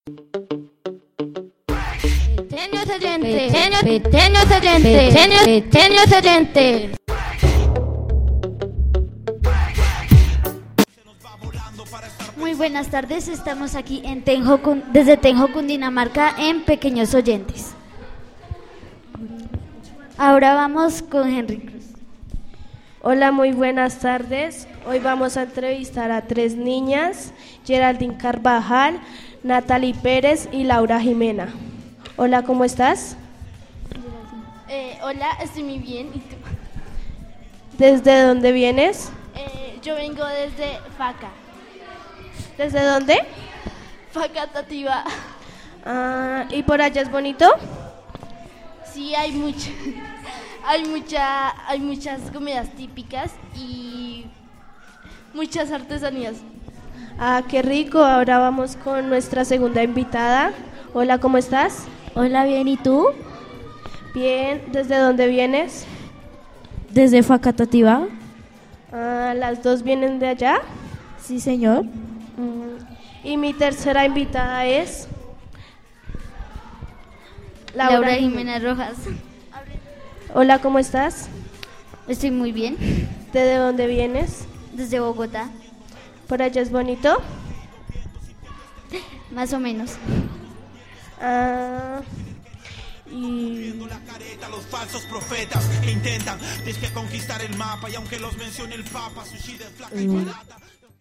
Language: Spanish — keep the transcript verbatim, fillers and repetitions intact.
Pequeños oyentes, pequeños, pequeños oyentes, pequeños, pequeños oyentes. Muy buenas tardes, estamos aquí en Tenjo, desde Tenjo, Cundinamarca, en Pequeños Oyentes. Ahora vamos con Henry Cruz. Hola, muy buenas tardes. Hoy vamos a entrevistar a tres niñas, Geraldine Carvajal, Natalie Pérez y Laura Jimena. Hola, ¿cómo estás? Eh, hola, estoy muy bien. ¿Y tú? ¿Desde dónde vienes? Eh, yo vengo desde Faca. ¿Desde dónde? Facatativá. Ah, ¿y por allá es bonito? Sí, hay mucha, hay mucha, hay muchas comidas típicas y muchas artesanías. Ah, qué rico. Ahora vamos con nuestra segunda invitada. Hola, ¿cómo estás? Hola, bien, ¿y tú? Bien, ¿desde dónde vienes? Desde Facatativá. Ah, ¿las dos vienen de allá? Sí, señor. Mm, y mi tercera invitada es Laura, Laura Jimena Rojas. Hola, ¿cómo estás? Estoy muy bien. ¿De dónde vienes? Desde Bogotá. ¿Por allá es bonito? Más o menos. Ah, y... la careta, los falsos profetas que intentan conquistar el mapa y aunque los mencione el Papa, sushi de flaca y barata.